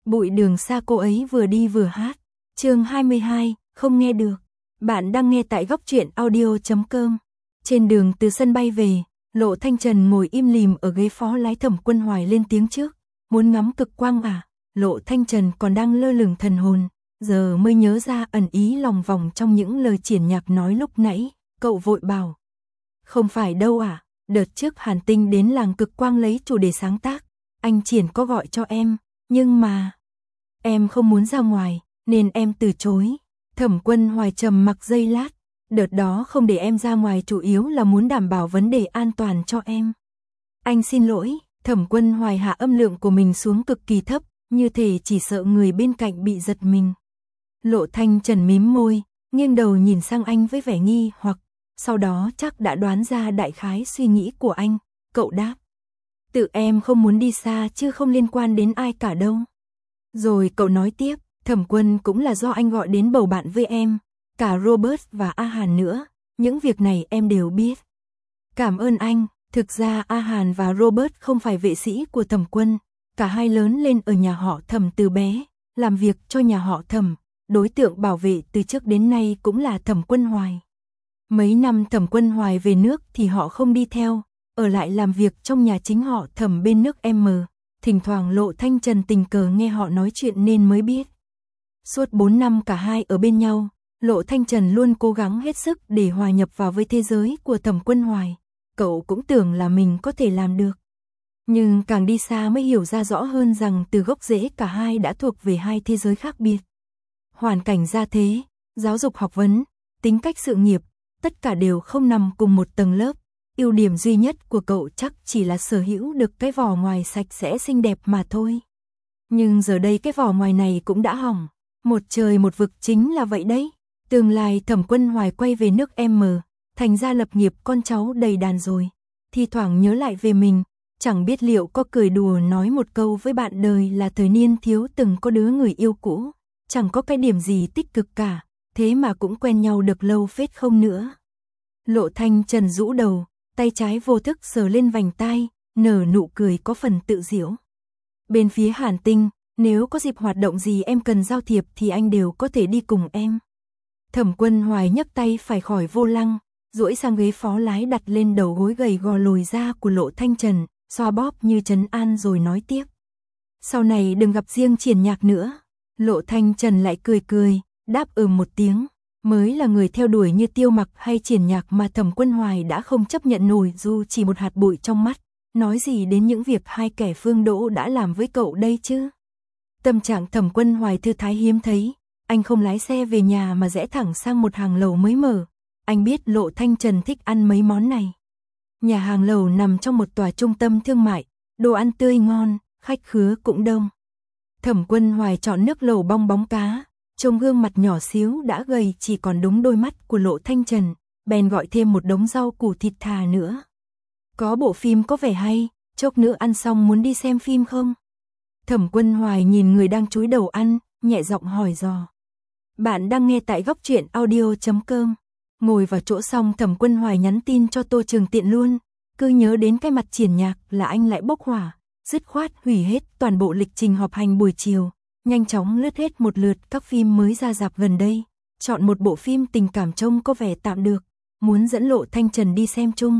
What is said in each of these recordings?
Bụi đường xa cô ấy vừa đi vừa hát. Chương 22, không nghe được. Bạn đang nghe tại góc truyện audio.com. Trên đường từ sân bay về, Lộ Thanh Trần ngồi im lìm ở ghế phó lái. Thẩm Quân Hoài lên tiếng trước. Muốn ngắm cực quang à? Lộ Thanh Trần còn đang lơ lửng thần hồn, giờ mới nhớ ra ẩn ý lòng vòng trong những lời triển nhạc nói lúc nãy. Cậu vội bảo. Không phải đâu à, đợt trước Hàn Tinh đến làng cực quang lấy chủ đề sáng tác. Anh Triển có gọi cho em, nhưng mà em không muốn ra ngoài, nên em từ chối. Thẩm Quân Hoài trầm mặc giây lát. Đợt đó không để em ra ngoài chủ yếu là muốn đảm bảo vấn đề an toàn cho em. Anh xin lỗi. Thẩm Quân Hoài hạ âm lượng của mình xuống cực kỳ thấp, như thể chỉ sợ người bên cạnh bị giật mình. Lộ Thanh Trần mím môi, nghiêng đầu nhìn sang anh với vẻ nghi hoặc, sau đó chắc đã đoán ra đại khái suy nghĩ của anh. Cậu đáp. Tự em không muốn đi xa chứ không liên quan đến ai cả đâu. Rồi cậu nói tiếp, Thẩm Quân cũng là do anh gọi đến bầu bạn với em, cả Robert và A Hàn nữa, những việc này em đều biết. Cảm ơn anh. Thực ra A Hàn và Robert không phải vệ sĩ của Thẩm Quân, cả hai lớn lên ở nhà họ Thẩm từ bé, làm việc cho nhà họ Thẩm, đối tượng bảo vệ từ trước đến nay cũng là Thẩm Quân Hoài. Mấy năm Thẩm Quân Hoài về nước thì họ không đi theo, ở lại làm việc trong nhà chính họ Thẩm bên nước M. Thỉnh thoảng Lộ Thanh Trần tình cờ nghe họ nói chuyện nên mới biết. Suốt 4 năm cả hai ở bên nhau, Lộ Thanh Trần luôn cố gắng hết sức để hòa nhập vào với thế giới của Thẩm Quân Hoài. Cậu cũng tưởng là mình có thể làm được. Nhưng càng đi xa mới hiểu ra rõ hơn rằng từ gốc rễ cả hai đã thuộc về hai thế giới khác biệt. Hoàn cảnh gia thế, giáo dục học vấn, tính cách sự nghiệp, tất cả đều không nằm cùng một tầng lớp. Ưu điểm duy nhất của cậu chắc chỉ là sở hữu được cái vỏ ngoài sạch sẽ xinh đẹp mà thôi. Nhưng giờ đây cái vỏ ngoài này cũng đã hỏng. Một trời một vực chính là vậy đấy. Tương lai Thẩm Quân Hoài quay về nước M, thành ra lập nghiệp con cháu đầy đàn rồi. Thi thoảng nhớ lại về mình, chẳng biết liệu có cười đùa nói một câu với bạn đời là thời niên thiếu từng có đứa người yêu cũ. Chẳng có cái điểm gì tích cực cả, thế mà cũng quen nhau được lâu phết không nữa. Lộ Thanh Trần rũ đầu, tay trái vô thức sờ lên vành tai, nở nụ cười có phần tự giễu. Bên phía Hàn Tinh, nếu có dịp hoạt động gì em cần giao thiệp thì anh đều có thể đi cùng em. Thẩm Quân Hoài nhấc tay phải khỏi vô lăng, duỗi sang ghế phó lái đặt lên đầu gối gầy gò lồi ra của Lộ Thanh Trần, xoa bóp như trấn an rồi nói tiếp. Sau này đừng gặp riêng Triển Nhạc nữa. Lộ Thanh Trần lại cười cười, đáp một tiếng. Mới là người theo đuổi như Tiêu Mặc hay Triển Nhạc mà Thẩm Quân Hoài đã không chấp nhận nổi dù chỉ một hạt bụi trong mắt. Nói gì đến những việc hai kẻ phương đỗ đã làm với cậu đây chứ? Tâm trạng Thẩm Quân Hoài thư thái hiếm thấy. Anh không lái xe về nhà mà rẽ thẳng sang một hàng lầu mới mở. Anh biết Lộ Thanh Trần thích ăn mấy món này. Nhà hàng lầu nằm trong một tòa trung tâm thương mại, đồ ăn tươi ngon, khách khứa cũng đông. Thẩm Quân Hoài chọn nước lẩu bong bóng cá, trông gương mặt nhỏ xíu đã gầy chỉ còn đúng đôi mắt của Lộ Thanh Trần, bèn gọi thêm một đống rau củ thịt thà nữa. Có bộ phim có vẻ hay, chốc nữa ăn xong muốn đi xem phim không? Thẩm Quân Hoài nhìn người đang chúi đầu ăn, nhẹ giọng hỏi dò. Bạn đang nghe tại góc truyện audio.com. Ngồi vào chỗ xong Thẩm Quân Hoài nhắn tin cho Tô Trường Tiện luôn. Cứ nhớ đến cái mặt Triển Nhạc là anh lại bốc hỏa, dứt khoát hủy hết toàn bộ lịch trình họp hành buổi chiều. Nhanh chóng lướt hết một lượt các phim mới ra rạp gần đây. Chọn một bộ phim tình cảm trông có vẻ tạm được, muốn dẫn Lộ Thanh Trần đi xem chung.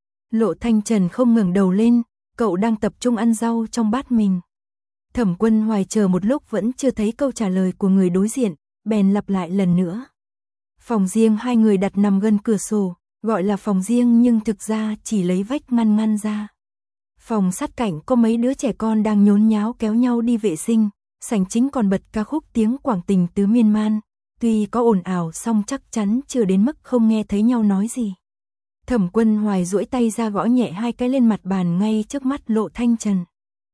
Lộ Thanh Trần không ngẩng đầu lên, cậu đang tập trung ăn rau trong bát mình. Thẩm Quân Hoài chờ một lúc vẫn chưa thấy câu trả lời của người đối diện, bèn lặp lại lần nữa. Phòng riêng hai người đặt nằm gần cửa sổ, gọi là phòng riêng nhưng thực ra chỉ lấy vách ngăn ra. Phòng sát cạnh có mấy đứa trẻ con đang nhốn nháo kéo nhau đi vệ sinh, sảnh chính còn bật ca khúc tiếng Quảng Tình tứ miên man, tuy có ồn ào song chắc chắn chưa đến mức không nghe thấy nhau nói gì. Thẩm Quân Hoài duỗi tay ra gõ nhẹ hai cái lên mặt bàn ngay trước mắt Lộ Thanh Trần.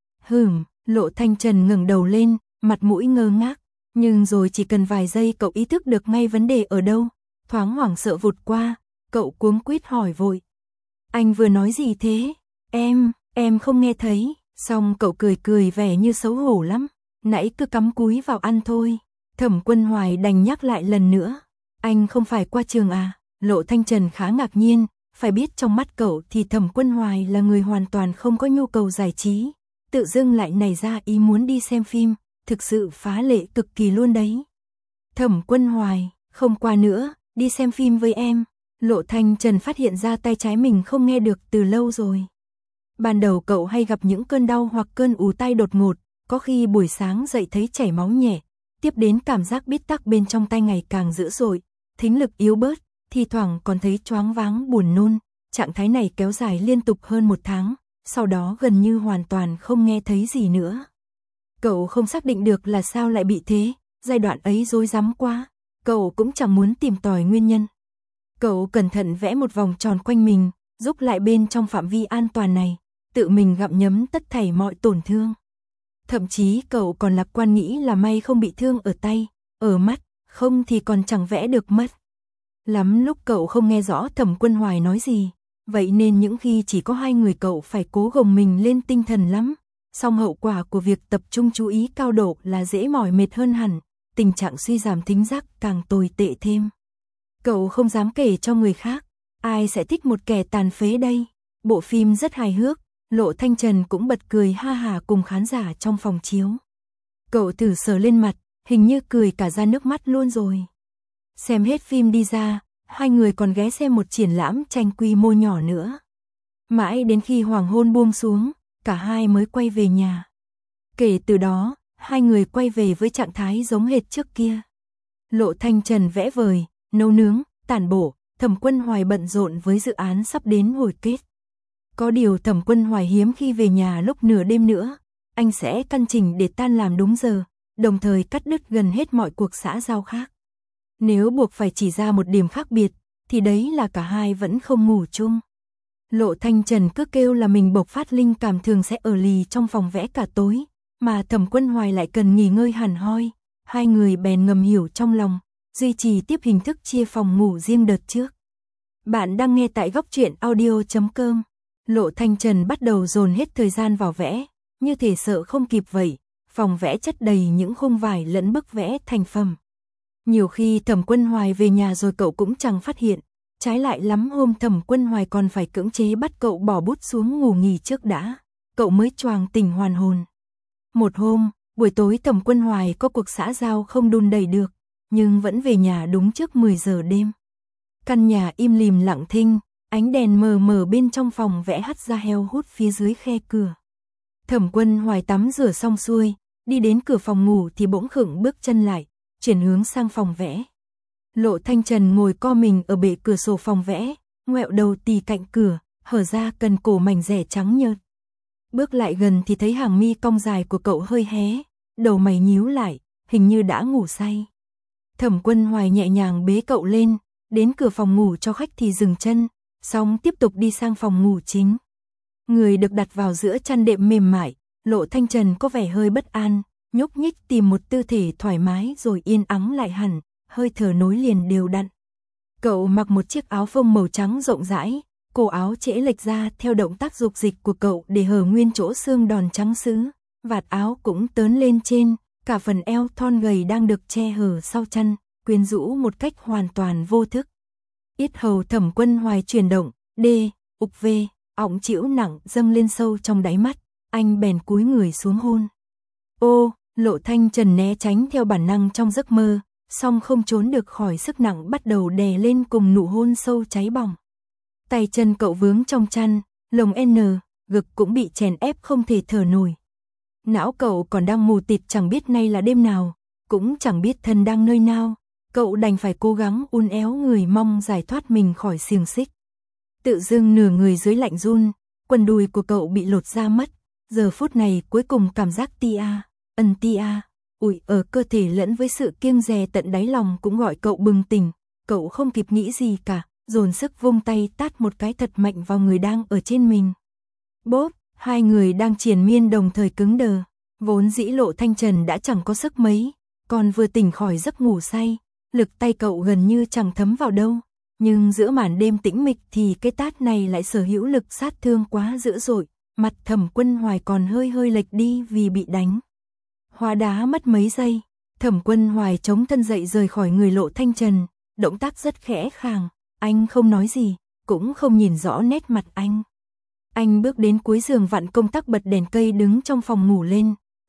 Lộ Thanh Trần ngẩng đầu lên, mặt mũi ngơ ngác, nhưng rồi chỉ cần vài giây cậu ý thức được ngay vấn đề ở đâu, thoáng hoảng sợ vụt qua, cậu cuống quýt hỏi vội. Anh vừa nói gì thế? Em không nghe thấy. Xong cậu cười vẻ như xấu hổ lắm, nãy cứ cắm cúi vào ăn thôi. Thẩm Quân Hoài đành nhắc lại lần nữa. Anh không phải qua trường à? Lộ Thanh Trần khá ngạc nhiên, phải biết trong mắt cậu thì Thẩm Quân Hoài là người hoàn toàn không có nhu cầu giải trí. Tự dưng lại nảy ra ý muốn đi xem phim, thực sự phá lệ cực kỳ luôn đấy. Thẩm Quân Hoài, không qua nữa, đi xem phim với em. Lộ Thanh Trần phát hiện ra tay trái mình không nghe được từ lâu rồi. Ban đầu cậu hay gặp những cơn đau hoặc cơn ù tai đột ngột, có khi buổi sáng dậy thấy chảy máu nhẹ, tiếp đến cảm giác bít tắc bên trong tai ngày càng dữ dội, thính lực yếu bớt, thi thoảng còn thấy choáng váng buồn nôn. Trạng thái này kéo dài liên tục hơn 1 tháng, sau đó gần như hoàn toàn không nghe thấy gì nữa. Cậu không xác định được là sao lại bị thế, giai đoạn ấy rối rắm quá, cậu cũng chẳng muốn tìm tòi nguyên nhân. Cậu cẩn thận vẽ một vòng tròn quanh mình, giúp lại bên trong phạm vi an toàn này, tự mình gặm nhấm tất thảy mọi tổn thương. Thậm chí cậu còn lạc quan nghĩ là may không bị thương ở tay, ở mắt, không thì còn chẳng vẽ được mất. Lắm lúc cậu không nghe rõ Thẩm Quân Hoài nói gì, vậy nên những khi chỉ có 2 người cậu phải cố gồng mình lên tinh thần lắm. Song hậu quả của việc tập trung chú ý cao độ là dễ mỏi mệt hơn hẳn, tình trạng suy giảm thính giác càng tồi tệ thêm. Cậu không dám kể cho người khác, ai sẽ thích một kẻ tàn phế đây. Bộ phim rất hài hước, Lộ Thanh Trần cũng bật cười ha hà cùng khán giả trong phòng chiếu. Cậu thử sờ lên mặt, hình như cười cả ra nước mắt luôn rồi. Xem hết phim đi ra, 2 người còn ghé xem một triển lãm tranh quy mô nhỏ nữa. Mãi đến khi hoàng hôn buông xuống, cả hai mới quay về nhà. Kể từ đó, 2 người quay về với trạng thái giống hệt trước kia. Lộ Thanh Trần vẽ vời, nấu nướng, tản bộ, Thẩm Quân Hoài bận rộn với dự án sắp đến hồi kết. Có điều Thẩm Quân Hoài hiếm khi về nhà lúc nửa đêm nữa, anh sẽ căn chỉnh để tan làm đúng giờ, đồng thời cắt đứt gần hết mọi cuộc xã giao khác. Nếu buộc phải chỉ ra một điểm khác biệt, thì đấy là cả hai vẫn không ngủ chung. Lộ Thanh Trần cứ kêu là mình bộc phát linh cảm thường sẽ ở lì trong phòng vẽ cả tối, mà Thẩm Quân Hoài lại cần nghỉ ngơi hẳn hoi. 2 người bèn ngầm hiểu trong lòng, duy trì tiếp hình thức chia phòng ngủ riêng đợt trước. Bạn đang nghe tại góc truyện audio.com. Lộ Thanh Trần bắt đầu dồn hết thời gian vào vẽ, như thể sợ không kịp vậy. Phòng vẽ chất đầy những khung vải lẫn bức vẽ thành phẩm. Nhiều khi Thẩm Quân Hoài về nhà rồi cậu cũng chẳng phát hiện. Trái lại lắm hôm Thẩm Quân Hoài còn phải cưỡng chế bắt cậu bỏ bút xuống ngủ nghỉ trước đã, cậu mới choàng tỉnh hoàn hồn. Một hôm, buổi tối Thẩm Quân Hoài có cuộc xã giao không đùn đẩy được, nhưng vẫn về nhà đúng trước 10 giờ đêm. Căn nhà im lìm lặng thinh, ánh đèn mờ mờ bên trong phòng vẽ hắt ra heo hút phía dưới khe cửa. Thẩm Quân Hoài tắm rửa xong xuôi, đi đến cửa phòng ngủ thì bỗng khựng bước chân lại, chuyển hướng sang phòng vẽ. Lộ Thanh Trần ngồi co mình ở bệ cửa sổ phòng vẽ, ngoẹo đầu tì cạnh cửa, hở ra cần cổ mảnh rẻ trắng nhợt. Bước lại gần thì thấy hàng mi cong dài của cậu hơi hé, đầu mày nhíu lại, hình như đã ngủ say. Thẩm Quân Hoài nhẹ nhàng bế cậu lên, đến cửa phòng ngủ cho khách thì dừng chân, xong tiếp tục đi sang phòng ngủ chính. Người được đặt vào giữa chăn đệm mềm mại, Lộ Thanh Trần có vẻ hơi bất an, nhúc nhích tìm một tư thế thoải mái rồi yên ắng lại hẳn, hơi thở nối liền đều đặn. Cậu mặc một chiếc áo phông màu trắng rộng rãi, cổ áo trễ lệch ra theo động tác dục dịch của cậu để hở nguyên chỗ xương đòn trắng sứ, vạt áo cũng tớn lên trên, cả phần eo thon gầy đang được che hở sau chân, quyến rũ một cách hoàn toàn vô thức. Yết hầu Thẩm Quân Hoài chuyển động, ục về, ọng chịu nặng dâng lên sâu trong đáy mắt, anh bèn cúi người xuống hôn. Ô, Lộ Thanh Trần né tránh theo bản năng trong giấc mơ, song không trốn được khỏi sức nặng bắt đầu đè lên cùng nụ hôn sâu cháy bỏng. Tay chân cậu vướng trong chăn, lồng ngực cũng bị chèn ép không thể thở nổi. Não cậu còn đang mù tịt chẳng biết nay là đêm nào, cũng chẳng biết thân đang nơi nào, cậu đành phải cố gắng uốn éo người mong giải thoát mình khỏi xiềng xích. Tự dưng nửa người dưới lạnh run, quần đùi của cậu bị lột ra mất, giờ phút này cuối cùng cảm giác ủi ở cơ thể lẫn với sự kiêng dè tận đáy lòng cũng gọi cậu bừng tỉnh, cậu không kịp nghĩ gì cả, dồn sức vung tay tát một cái thật mạnh vào người đang ở trên mình. Bốp, 2 người đang triền miên đồng thời cứng đờ, vốn dĩ Lộ Thanh Trần đã chẳng có sức mấy, còn vừa tỉnh khỏi giấc ngủ say, lực tay cậu gần như chẳng thấm vào đâu, nhưng giữa màn đêm tĩnh mịch thì cái tát này lại sở hữu lực sát thương quá dữ dội, mặt Thẩm Quân Hoài còn hơi lệch đi vì bị đánh. Hóa đá mất mấy giây, Thẩm Quân Hoài chống thân dậy rời khỏi người Lộ Thanh Trần, động tác rất khẽ khàng, anh không nói gì, cũng không nhìn rõ nét mặt anh. Anh bước đến cuối giường vặn công tắc bật đèn cây đứng trong phòng ngủ lên,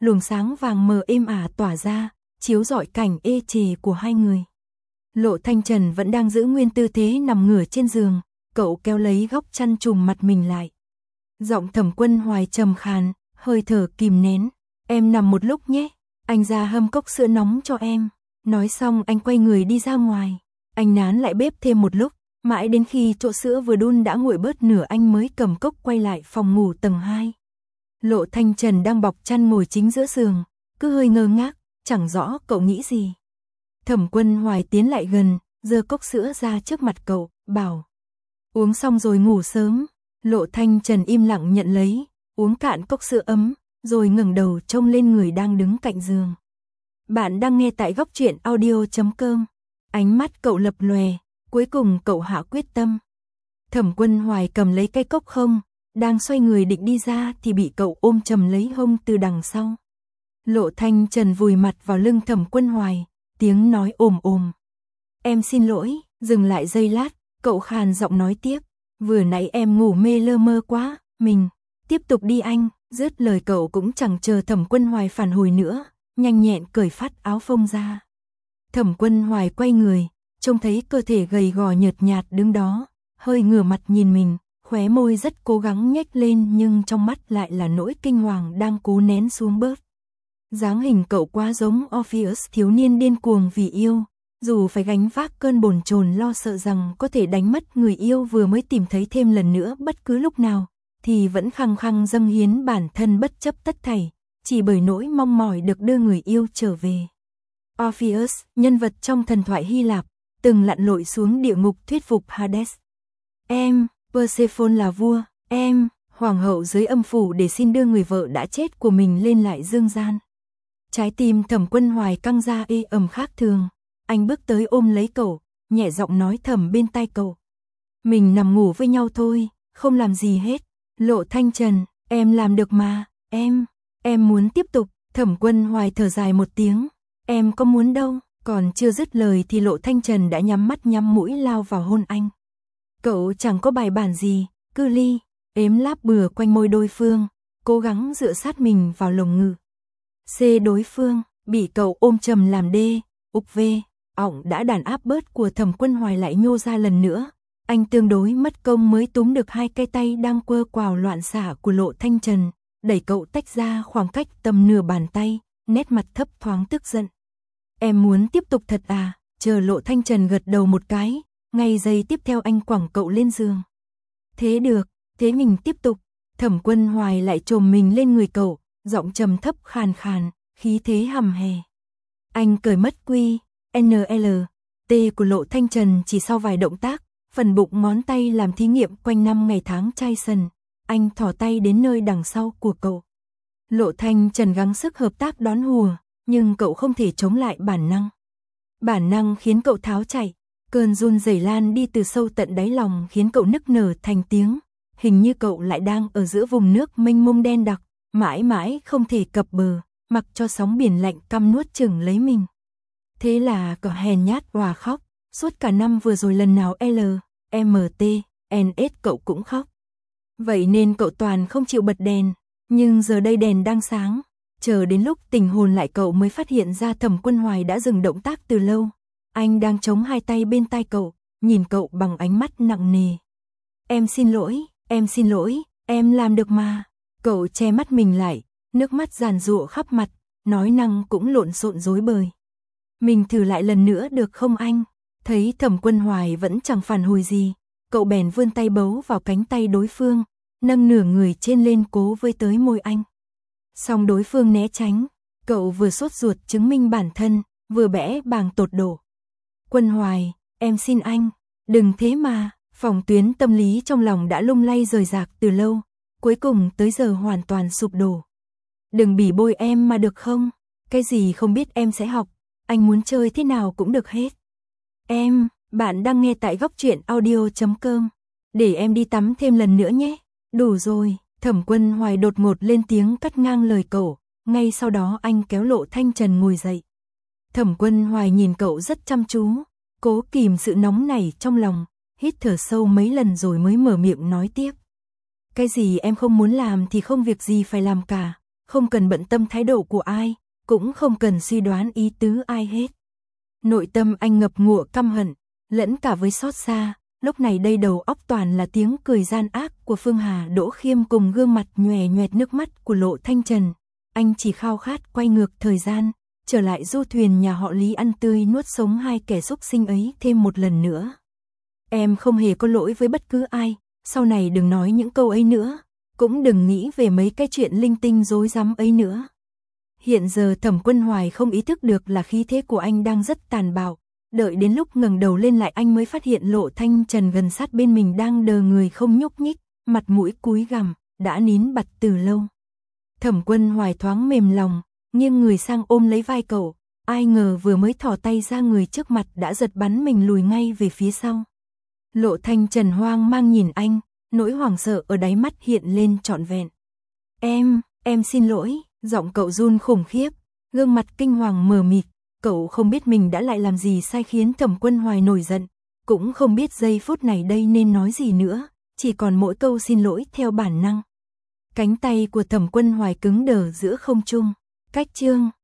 luồng sáng vàng mờ êm ả tỏa ra, chiếu rọi cảnh ê chề của hai người. Lộ Thanh Trần vẫn đang giữ nguyên tư thế nằm ngửa trên giường, cậu kéo lấy góc chăn trùm mặt mình lại. Giọng Thẩm Quân Hoài trầm khàn, hơi thở kìm nén. Em nằm một lúc nhé, anh ra hâm cốc sữa nóng cho em. Nói xong anh quay người đi ra ngoài. Anh nán lại bếp thêm một lúc, mãi đến khi chỗ sữa vừa đun đã nguội bớt nửa anh mới cầm cốc quay lại phòng ngủ tầng 2. Lộ Thanh Trần đang bọc chăn ngồi chính giữa giường, cứ hơi ngơ ngác, chẳng rõ cậu nghĩ gì. Thẩm Quân Hoài tiến lại gần, giơ cốc sữa ra trước mặt cậu, bảo: uống xong rồi ngủ sớm. Lộ Thanh Trần im lặng nhận lấy, uống cạn cốc sữa ấm, rồi ngẩng đầu trông lên người đang đứng cạnh giường. Bạn đang nghe tại Góc Truyện Audio.com. Ánh mắt cậu lập lòe, cuối cùng cậu hạ quyết tâm. Thẩm Quân Hoài cầm lấy cái cốc không, đang xoay người định đi ra thì bị cậu ôm chầm lấy hông từ đằng sau. Lộ Thanh Trần vùi mặt vào lưng Thẩm Quân Hoài, tiếng nói ồm ồm. Em xin lỗi, dừng lại giây lát, cậu khàn giọng nói tiếp. Vừa nãy em ngủ mê lơ mơ quá, mình. Tiếp tục đi anh, dứt lời cậu cũng chẳng chờ Thẩm Quân Hoài phản hồi nữa, nhanh nhẹn cởi phát áo phông ra. Thẩm Quân Hoài quay người, trông thấy cơ thể gầy gò nhợt nhạt đứng đó, hơi ngửa mặt nhìn mình, khóe môi rất cố gắng nhếch lên nhưng trong mắt lại là nỗi kinh hoàng đang cố nén xuống bớt. Dáng hình cậu quá giống Orpheus thiếu niên điên cuồng vì yêu, dù phải gánh vác cơn bồn chồn lo sợ rằng có thể đánh mất người yêu vừa mới tìm thấy thêm lần nữa bất cứ lúc nào, thì vẫn khăng khăng dâng hiến bản thân bất chấp tất thảy, chỉ bởi nỗi mong mỏi được đưa người yêu trở về. Orpheus, nhân vật trong thần thoại Hy Lạp, từng lặn lội xuống địa ngục thuyết phục Hades. Em, Persephone là vua, em, hoàng hậu dưới âm phủ để xin đưa người vợ đã chết của mình lên lại dương gian. Trái tim Thẩm Quân Hoài căng ra ê ẩm khác thường, anh bước tới ôm lấy cậu, nhẹ giọng nói thầm bên tai cậu. Mình nằm ngủ với nhau thôi, không làm gì hết. Lộ Thanh Trần, em làm được mà, em muốn tiếp tục. Thẩm Quân Hoài thở dài một tiếng, em có muốn đâu. Còn chưa dứt lời thì Lộ Thanh Trần đã nhắm mắt nhắm mũi lao vào hôn anh. Cậu chẳng có bài bản gì, cứ ếm láp bừa quanh môi đối phương, cố gắng dựa sát mình vào lồng ngực. Đối phương, bị cậu ôm chầm làm đê, ục về, ỏng đã đàn áp bớt của Thẩm Quân Hoài lại nhô ra lần nữa. Anh tương đối mất công mới túm được hai cái tay đang quơ quào loạn xả của Lộ Thanh Trần, đẩy cậu tách ra khoảng cách tầm nửa bàn tay, nét mặt thấp thoáng tức giận. Em muốn tiếp tục thật à? Chờ Lộ Thanh Trần gật đầu một cái, ngay giây tiếp theo anh quẳng cậu lên giường. Thế được, thế mình tiếp tục. Thẩm Quân Hoài lại chồm mình lên người cậu, giọng trầm thấp khàn khàn, khí thế hầm hè. Anh cởi mất quy, NL, T của Lộ Thanh Trần chỉ sau vài động tác, phần bụng ngón tay làm thí nghiệm quanh năm ngày tháng chai sần. Anh thò tay đến nơi đằng sau của cậu. Lộ Thanh Trần gắng sức hợp tác đón hùa, nhưng cậu không thể chống lại bản năng. Bản năng khiến cậu tháo chạy, cơn run rẩy lan đi từ sâu tận đáy lòng khiến cậu nức nở thành tiếng. Hình như cậu lại đang ở giữa vùng nước mênh mông đen đặc, mãi mãi không thể cập bờ, mặc cho sóng biển lạnh căm nuốt chửng lấy mình. Thế là cậu hèn nhát òa khóc, suốt cả năm vừa rồi lần nào LMT, NS cậu cũng khóc. Vậy nên cậu toàn không chịu bật đèn, nhưng giờ đây đèn đang sáng. Chờ đến lúc tỉnh hồn lại cậu mới phát hiện ra Thẩm Quân Hoài đã dừng động tác từ lâu. Anh đang chống hai tay bên tai cậu, nhìn cậu bằng ánh mắt nặng nề. Em xin lỗi, em làm được mà. Cậu che mắt mình lại, nước mắt giàn giụa khắp mặt, nói năng cũng lộn xộn rối bời. Mình thử lại lần nữa được không anh? Thấy Thẩm Quân Hoài vẫn chẳng phản hồi gì, cậu bèn vươn tay bấu vào cánh tay đối phương, nâng nửa người trên lên cố với tới môi anh. Song đối phương né tránh, cậu vừa sốt ruột chứng minh bản thân, vừa bẽ bàng tột đổ. Quân Hoài, em xin anh, đừng thế mà. Phòng tuyến tâm lý trong lòng đã lung lay rời rạc từ lâu, cuối cùng tới giờ hoàn toàn sụp đổ. Đừng bỉ bôi em mà được không? Cái gì không biết em sẽ học, anh muốn chơi thế nào cũng được hết. Bạn đang nghe tại Góc Truyện Audio.com. Để em đi tắm thêm lần nữa nhé. Đủ rồi. Thẩm Quân Hoài đột ngột lên tiếng cắt ngang lời cậu, ngay sau đó anh kéo Lộ Thanh Trần ngồi dậy. Thẩm Quân Hoài nhìn cậu rất chăm chú, cố kìm sự nóng nảy trong lòng, hít thở sâu mấy lần rồi mới mở miệng nói tiếp. Cái gì em không muốn làm thì không việc gì phải làm cả, không cần bận tâm thái độ của ai, cũng không cần suy đoán ý tứ ai hết. Nội tâm anh ngập ngụa căm hận, lẫn cả với xót xa, lúc này đây đầu óc toàn là tiếng cười gian ác của Phương Hà Đỗ Khiêm cùng gương mặt nhòe nhoẹt nước mắt của Lộ Thanh Trần. Anh chỉ khao khát quay ngược thời gian, trở lại du thuyền nhà họ Lý ăn tươi nuốt sống hai kẻ xúc sinh ấy thêm một lần nữa. Em không hề có lỗi với bất cứ ai, sau này đừng nói những câu ấy nữa, cũng đừng nghĩ về mấy cái chuyện linh tinh rối rắm ấy nữa. Hiện giờ Thẩm Quân Hoài không ý thức được là khí thế của anh đang rất tàn bạo, đợi đến lúc ngẩng đầu lên lại anh mới phát hiện Lộ Thanh Trần gần sát bên mình đang đờ người không nhúc nhích, mặt mũi cúi gằm, đã nín bặt từ lâu. Thẩm Quân Hoài thoáng mềm lòng, nghiêng người sang ôm lấy vai cậu, ai ngờ vừa mới thò tay ra người trước mặt đã giật bắn mình lùi ngay về phía sau. Lộ Thanh Trần hoang mang nhìn anh, nỗi hoảng sợ ở đáy mắt hiện lên trọn vẹn. Em xin lỗi, giọng cậu run khủng khiếp, gương mặt kinh hoàng mờ mịt, cậu không biết mình đã lại làm gì sai khiến Thẩm Quân Hoài nổi giận, cũng không biết giây phút này đây nên nói gì nữa, chỉ còn mỗi câu xin lỗi theo bản năng. Cánh tay của Thẩm Quân Hoài cứng đờ giữa không trung, cách chương